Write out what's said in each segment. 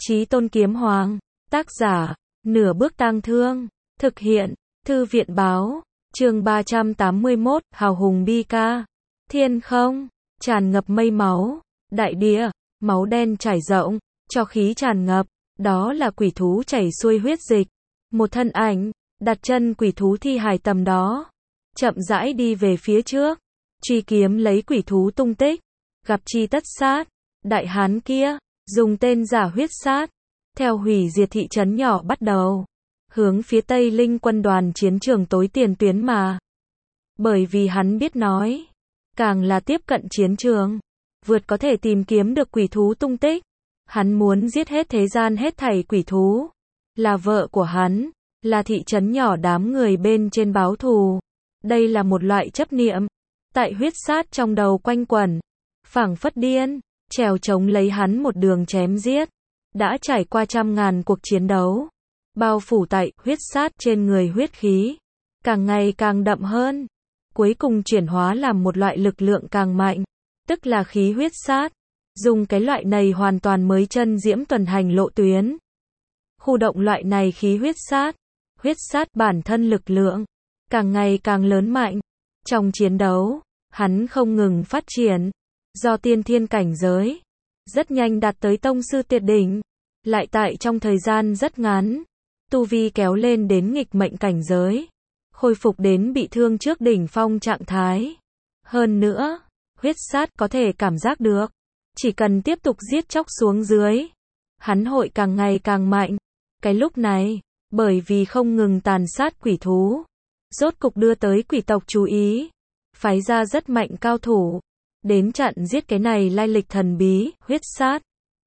Chí Tôn Kiếm Hoàng. Tác giả, Nửa Bước Tang Thương. Thực hiện, Thư viện Báo. Chương 381, Hào Hùng Bi Ca. Thiên không, tràn ngập mây máu. Đại địa, máu đen trải rộng, cho khí tràn ngập. Đó là quỷ thú chảy xuôi huyết dịch. Một thân ảnh, đặt chân quỷ thú thi hài tầm đó. Chậm rãi đi về phía trước. Truy kiếm lấy quỷ thú tung tích. Gặp chi tất sát. Đại hán kia, dùng tên giả huyết sát. Theo hủy diệt thị trấn nhỏ bắt đầu. Hướng phía Tây Linh quân đoàn chiến trường tối tiền tuyến mà. Bởi vì hắn biết nói. Càng là tiếp cận chiến trường. Vượt có thể tìm kiếm được quỷ thú tung tích. Hắn muốn giết hết thế gian hết thảy quỷ thú. Là vợ của hắn. Là thị trấn nhỏ đám người bên trên báo thù. Đây là một loại chấp niệm. Tại huyết sát trong đầu quanh quẩn. Phảng phất điên. Trèo trống lấy hắn một đường chém giết. Đã trải qua trăm ngàn cuộc chiến đấu. Bao phủ tại huyết sát trên người huyết khí. Càng ngày càng đậm hơn. Cuối cùng chuyển hóa làm một loại lực lượng càng mạnh. Tức là khí huyết sát. Dùng cái loại này hoàn toàn mới chân diễm tuần hành lộ tuyến. Khu động loại này khí huyết sát. Huyết sát bản thân lực lượng. Càng ngày càng lớn mạnh. Trong chiến đấu, hắn không ngừng phát triển. Do tiên thiên cảnh giới. Rất nhanh đạt tới tông sư tuyệt đỉnh. Lại tại trong thời gian rất ngắn. Tu vi kéo lên đến nghịch mệnh cảnh giới. Khôi phục đến bị thương trước đỉnh phong trạng thái. Hơn nữa, huyết sát có thể cảm giác được. Chỉ cần tiếp tục giết chóc xuống dưới. Hắn hội càng ngày càng mạnh. Cái lúc này, bởi vì không ngừng tàn sát quỷ thú. Rốt cục đưa tới quỷ tộc chú ý. Phái ra rất mạnh cao thủ. Đến chặn giết cái này lai lịch thần bí, huyết sát.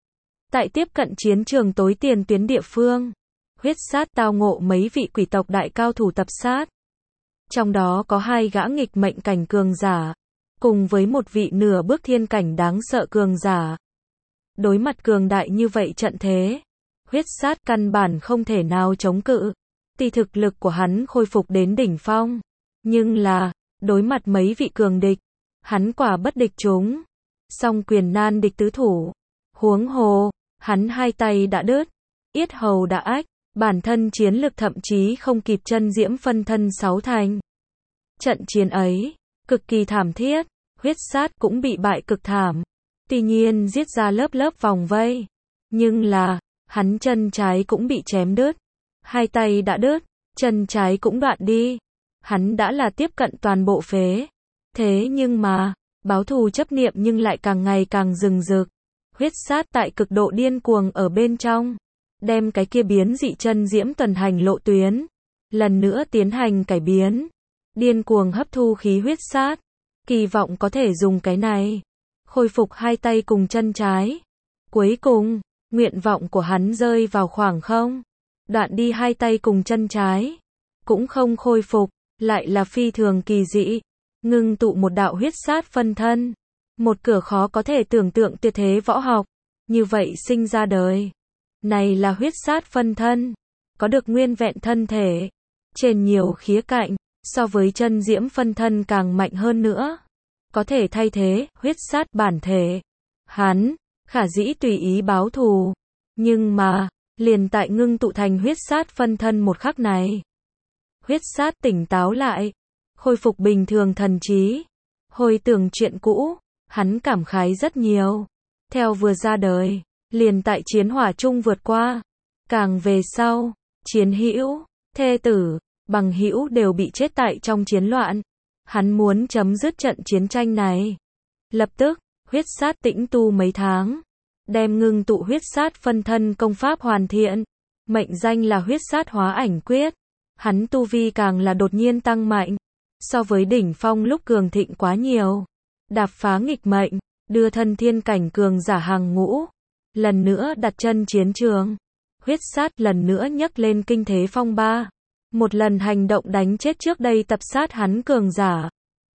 Tại tiếp cận chiến trường tối tiền tuyến địa phương. Huyết sát tao ngộ mấy vị quỷ tộc đại cao thủ tập sát. Trong đó có 2 gã nghịch mệnh cảnh cường giả. Cùng với một vị nửa bước thiên cảnh đáng sợ cường giả. Đối mặt cường đại như vậy trận thế. Huyết sát căn bản không thể nào chống cự. Tuy thực lực của hắn khôi phục đến đỉnh phong. Nhưng là, đối mặt mấy vị cường địch. Hắn quả bất địch chúng. Song quyền nan địch tứ thủ. Huống hồ, hắn 2 tay đã đứt. Yết hầu đã ách. Bản thân chiến lực thậm chí không kịp chân diễm phân thân 6 thành. Trận chiến ấy, cực kỳ thảm thiết. Huyết sát cũng bị bại cực thảm. Tuy nhiên giết ra lớp lớp vòng vây. Nhưng là, hắn chân trái cũng bị chém đứt. 2 tay đã đứt, chân trái cũng đoạn đi. Hắn đã là tiếp cận toàn bộ phế. Thế nhưng mà, báo thù chấp niệm nhưng lại càng ngày càng rừng rực. Huyết sát tại cực độ điên cuồng ở bên trong. Đem cái kia biến dị chân diễm tuần hành lộ tuyến. Lần nữa tiến hành cải biến. Điên cuồng hấp thu khí huyết sát. Kỳ vọng có thể dùng cái này. Khôi phục 2 tay cùng chân trái. Cuối cùng, nguyện vọng của hắn rơi vào khoảng không. Đoạn đi 2 tay cùng chân trái. Cũng không khôi phục. Lại là phi thường kỳ dị. Ngưng tụ một đạo huyết sát phân thân. Một cửa khó có thể tưởng tượng tuyệt thế võ học. Như vậy sinh ra đời. Này là huyết sát phân thân. Có được nguyên vẹn thân thể. Trên nhiều khía cạnh. So với chân diễm phân thân càng mạnh hơn nữa. Có thể thay thế huyết sát bản thể. Hắn, khả dĩ tùy ý báo thù. Nhưng mà, liền tại ngưng tụ thành huyết sát phân thân một khắc này. Huyết sát tỉnh táo lại. Khôi phục bình thường thần trí. Hồi tưởng chuyện cũ. Hắn cảm khái rất nhiều. Theo vừa ra đời. Liền tại chiến hỏa chung vượt qua. Càng về sau. Chiến hữu, thê tử, bằng hữu đều bị chết tại trong chiến loạn. Hắn muốn chấm dứt trận chiến tranh này. Lập tức, huyết sát tĩnh tu mấy tháng. Đem ngưng tụ huyết sát phân thân công pháp hoàn thiện. Mệnh danh là huyết sát hóa ảnh quyết. Hắn tu vi càng là đột nhiên tăng mạnh. So với đỉnh phong lúc cường thịnh quá nhiều. Đạp phá nghịch mệnh, đưa thân thiên cảnh cường giả hàng ngũ. Lần nữa đặt chân chiến trường. Huyết sát lần nữa nhấc lên kinh thế phong ba. Một lần hành động đánh chết trước đây tập sát hắn cường giả.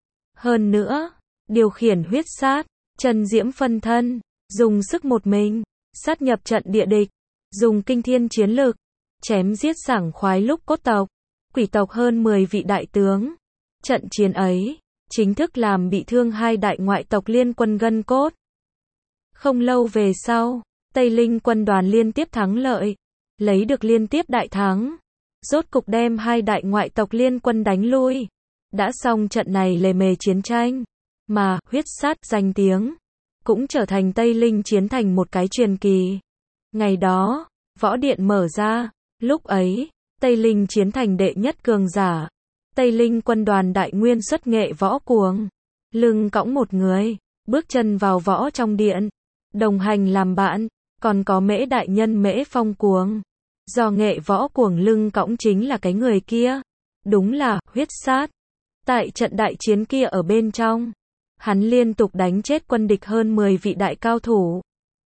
Hơn nữa, điều khiển huyết sát, chân diễm phân thân, dùng sức một mình, sát nhập trận địa địch, dùng kinh thiên chiến lực, chém giết sảng khoái lúc cốt tộc, quỷ tộc hơn 10 vị đại tướng. Trận chiến ấy, chính thức làm bị thương 2 đại ngoại tộc liên quân gân cốt. Không lâu về sau, Tây Linh quân đoàn liên tiếp thắng lợi, lấy được liên tiếp đại thắng, rốt cục đem hai đại ngoại tộc liên quân đánh lui. Đã xong trận này lề mề chiến tranh, mà huyết sát danh tiếng cũng trở thành Tây Linh chiến thành một cái truyền kỳ. Ngày đó, võ điện mở ra, lúc ấy, Tây Linh chiến thành đệ nhất cường giả. Tây Linh quân đoàn đại nguyên xuất nghệ võ cuồng, lưng cõng một người, bước chân vào võ trong điện, đồng hành làm bạn, còn có Mễ đại nhân Mễ Phong Cuồng. Do nghệ võ cuồng lưng cõng chính là cái người kia, đúng là huyết sát. Tại trận đại chiến kia ở bên trong, hắn liên tục đánh chết quân địch hơn 10 vị đại cao thủ.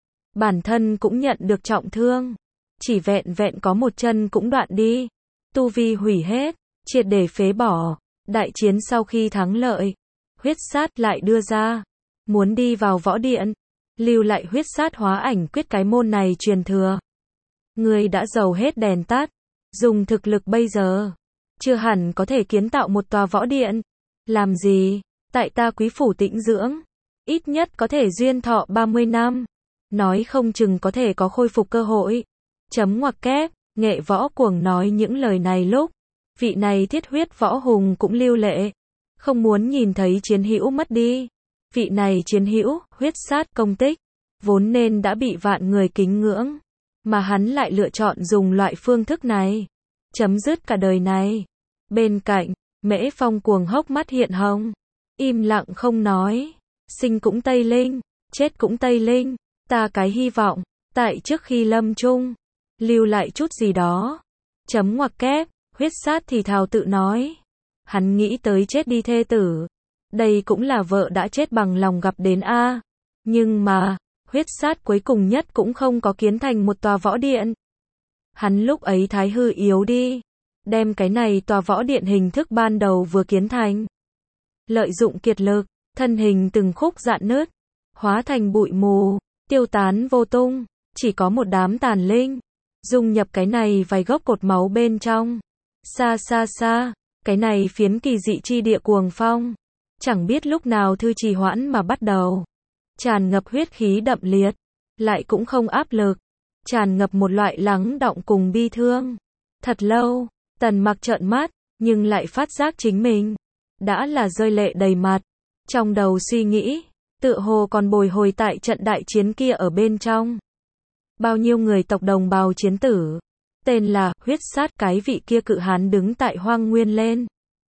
Bản thân cũng nhận được trọng thương, chỉ vẹn vẹn có một chân cũng đoạn đi, tu vi hủy hết, triệt để phế bỏ. Đại chiến sau khi thắng lợi, huyết sát lại đưa ra, muốn đi vào võ điện, lưu lại huyết sát hóa ảnh quyết cái môn này truyền thừa. Người đã dầu hết đèn tắt, dùng thực lực bây giờ, chưa hẳn có thể kiến tạo một tòa võ điện. Làm gì, tại ta quý phủ tĩnh dưỡng, ít nhất có thể duyên thọ 30 năm, nói không chừng có thể có khôi phục cơ hội. Chấm ngoặc kép, nghệ võ cuồng nói những lời này lúc, vị này thiết huyết võ hùng cũng lưu lệ, không muốn nhìn thấy chiến hữu mất đi. Vị này chiến hữu, huyết sát công tích, vốn nên đã bị vạn người kính ngưỡng, mà hắn lại lựa chọn dùng loại phương thức này, chấm dứt cả đời này. Bên cạnh, Mễ Phong Cuồng hốc mắt hiện hồng, im lặng không nói, sinh cũng Tây Linh, chết cũng Tây Linh, ta cái hy vọng, tại trước khi lâm chung, lưu lại chút gì đó. Chấm ngoặc kép, huyết sát thì thào tự nói, hắn nghĩ tới chết đi thê tử, đây cũng là vợ đã chết bằng lòng gặp đến a. Nhưng mà, huyết sát cuối cùng nhất cũng không có kiến thành một tòa võ điện. Hắn lúc ấy thái hư yếu đi, đem cái này tòa võ điện hình thức ban đầu vừa kiến thành, lợi dụng kiệt lực, thân hình từng khúc rạn nứt, hóa thành bụi mù, tiêu tán vô tung, chỉ có một đám tàn linh, dung nhập cái này vài gốc cột máu bên trong. Xa xa xa, cái này phiến kỳ dị chi địa cuồng phong, chẳng biết lúc nào thư trì hoãn mà bắt đầu, tràn ngập huyết khí đậm liệt, lại cũng không áp lực, tràn ngập một loại lắng đọng cùng bi thương. Thật lâu, Tần Mặc trợn mắt, nhưng lại phát giác chính mình đã là rơi lệ đầy mặt, trong đầu suy nghĩ, tựa hồ còn bồi hồi tại trận đại chiến kia ở bên trong. Bao nhiêu người tộc đồng bào chiến tử, tên là huyết sát cái vị kia cự hán đứng tại hoang nguyên lên,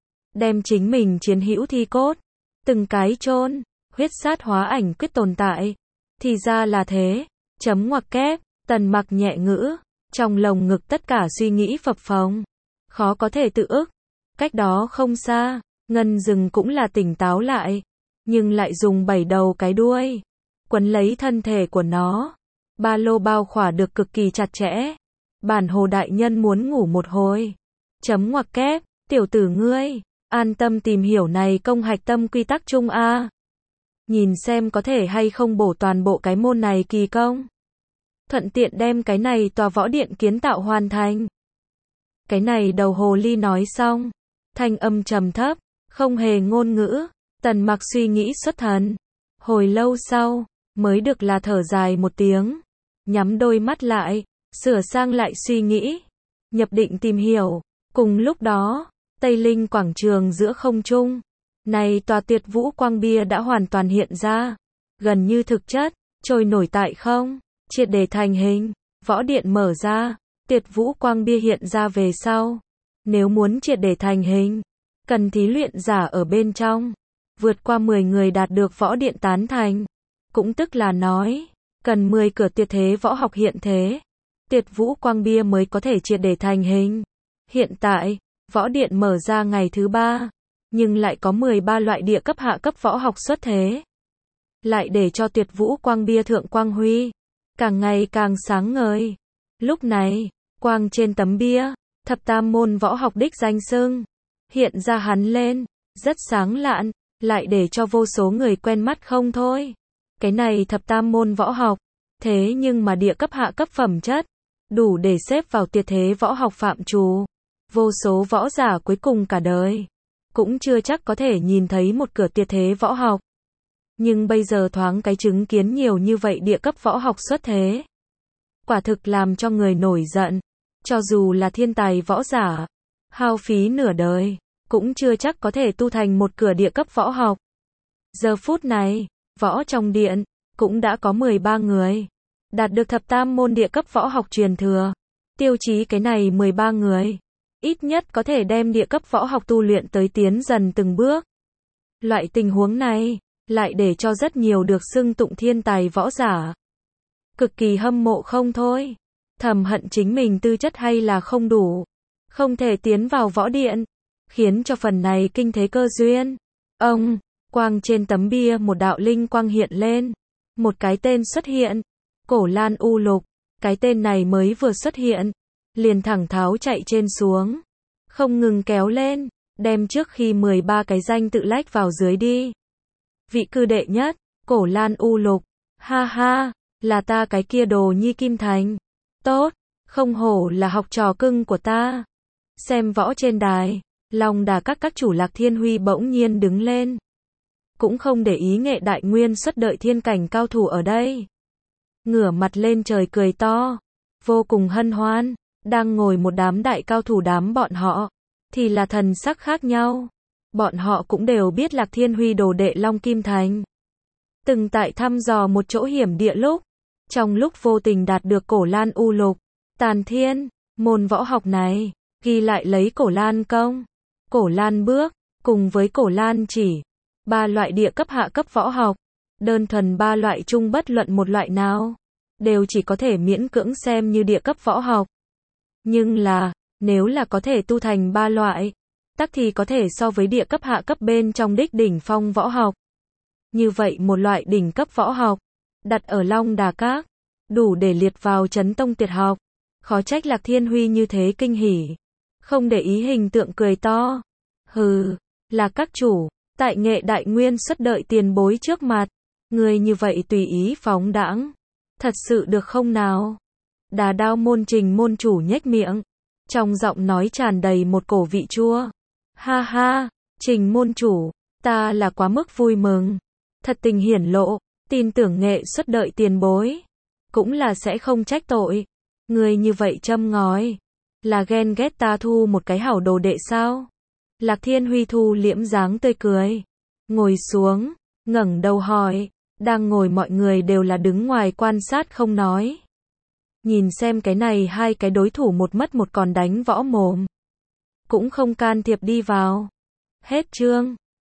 đem chính mình chiến hữu thi cốt, từng cái chôn. Huyết sát hóa ảnh quyết tồn tại, thì ra là thế. Chấm ngoặc kép, Tần Mặc nhẹ ngữ, trong lồng ngực tất cả suy nghĩ phập phồng, khó có thể tự ức. Cách đó không xa, Ngân Rừng cũng là tỉnh táo lại, nhưng lại dùng 7 đầu cái đuôi quấn lấy thân thể của nó, ba lô bao khỏa được cực kỳ chặt chẽ. Bản Hồ đại nhân muốn ngủ một hồi. Chấm ngoặc kép, tiểu tử ngươi, an tâm tìm hiểu này công hạch tâm quy tắc chung a. Nhìn xem có thể hay không bổ toàn bộ cái môn này kỳ công, thuận tiện đem cái này tòa võ điện kiến tạo hoàn thành. Cái này đầu hồ ly nói xong, thanh âm trầm thấp, không hề ngôn ngữ. Tần Mặc suy nghĩ xuất thần, hồi lâu sau, mới được là thở dài một tiếng, nhắm đôi mắt lại, sửa sang lại suy nghĩ, nhập định tìm hiểu. Cùng lúc đó, Tây Linh quảng trường giữa không trung, này tòa Tuyệt Vũ Quang Bia đã hoàn toàn hiện ra, gần như thực chất, trôi nổi tại không, triệt để thành hình. Võ điện mở ra, Tuyệt Vũ Quang Bia hiện ra về sau, nếu muốn triệt để thành hình, cần thí luyện giả ở bên trong vượt qua 10 người đạt được võ điện tán thành, cũng tức là nói, cần 10 cửa tuyệt thế võ học hiện thế, Tuyệt Vũ Quang Bia mới có thể triệt để thành hình. Hiện tại, võ điện mở ra ngày thứ 3, nhưng lại có 13 loại địa cấp hạ cấp võ học xuất thế, lại để cho Tuyệt Vũ Quang Bia thượng quang huy, càng ngày càng sáng ngời. Lúc này, quang trên tấm bia, thập tam môn võ học đích danh xưng hiện ra hắn lên, rất sáng lạn, lại để cho vô số người quen mắt không thôi. Cái này thập tam môn võ học, thế nhưng mà địa cấp hạ cấp phẩm chất, đủ để xếp vào tuyệt thế võ học phạm trù. Vô số võ giả cuối cùng cả đời cũng chưa chắc có thể nhìn thấy một cửa tuyệt thế võ học. Nhưng bây giờ thoáng cái chứng kiến nhiều như vậy địa cấp võ học xuất thế, quả thực làm cho người nổi giận. Cho dù là thiên tài võ giả, hao phí nửa đời, cũng chưa chắc có thể tu thành một cửa địa cấp võ học. Giờ phút này, võ trong điện, cũng đã có 13 người, đạt được thập tam môn địa cấp võ học truyền thừa. Tiêu chí cái này 13 người, ít nhất có thể đem địa cấp võ học tu luyện tới tiến dần từng bước. Loại tình huống này, lại để cho rất nhiều được xưng tụng thiên tài võ giả cực kỳ hâm mộ không thôi. Thầm hận chính mình tư chất hay là không đủ, không thể tiến vào võ điện, khiến cho phần này kinh thế cơ duyên. Ông, quang trên tấm bia một đạo linh quang hiện lên, một cái tên xuất hiện, Cổ Lan U Lục. Cái tên này mới vừa xuất hiện, liền thẳng tháo chạy trên xuống, không ngừng kéo lên, đem trước khi 13 cái danh tự lách vào dưới đi. Vị cư đệ nhất, Cổ Lan U Lục, ha ha, là ta cái kia đồ nhi Kim Thành. Tốt, không hổ là học trò cưng của ta. Xem võ trên đài, Long Đà các chủ Lạc Thiên Huy bỗng nhiên đứng lên. Cũng không để ý Nghệ Đại Nguyên xuất đợi thiên cảnh cao thủ ở đây. Ngửa mặt lên trời cười to, vô cùng hân hoan, đang ngồi một đám đại cao thủ đám bọn họ, thì là thần sắc khác nhau. Bọn họ cũng đều biết Lạc Thiên Huy đồ đệ Long Kim Thành. Từng tại thăm dò một chỗ hiểm địa lúc, trong lúc vô tình đạt được Cổ Lan U Lục, Tàn Thiên, môn võ học này, ghi lại lấy Cổ Lan Công, Cổ Lan Bước, cùng với Cổ Lan Chỉ, 3 loại địa cấp hạ cấp võ học, đơn thuần 3 loại chung bất luận một loại nào, đều chỉ có thể miễn cưỡng xem như địa cấp võ học. Nhưng là, nếu là có thể tu thành 3 loại, tắc thì có thể so với địa cấp hạ cấp bên trong đích đỉnh phong võ học. Như vậy một loại đỉnh cấp võ học, đặt ở Long Đà Các, đủ để liệt vào chấn tông tuyệt học. Khó trách Lạc Thiên Huy như thế kinh hỉ, không để ý hình tượng cười to. Hừ, là các chủ, tại Nghệ Đại Nguyên xuất đợi tiền bối trước mặt, người như vậy tùy ý phóng đãng, thật sự được không nào? Đà Đao môn Trình môn chủ nhếch miệng, trong giọng nói tràn đầy một cổ vị chua. Ha ha, Trình môn chủ, ta là quá mức vui mừng, thật tình hiển lộ, tin tưởng Nghệ xuất đợi tiền bối, cũng là sẽ không trách tội. Người như vậy châm ngòi, là ghen ghét ta thu một cái hảo đồ đệ sao? Lạc Thiên Huy thu liễm dáng tươi cười, ngồi xuống, ngẩng đầu hỏi, đang ngồi mọi người đều là đứng ngoài quan sát không nói. Nhìn xem cái này hai cái đối thủ một mất một còn đánh võ mồm, cũng không can thiệp đi vào. Hết chương.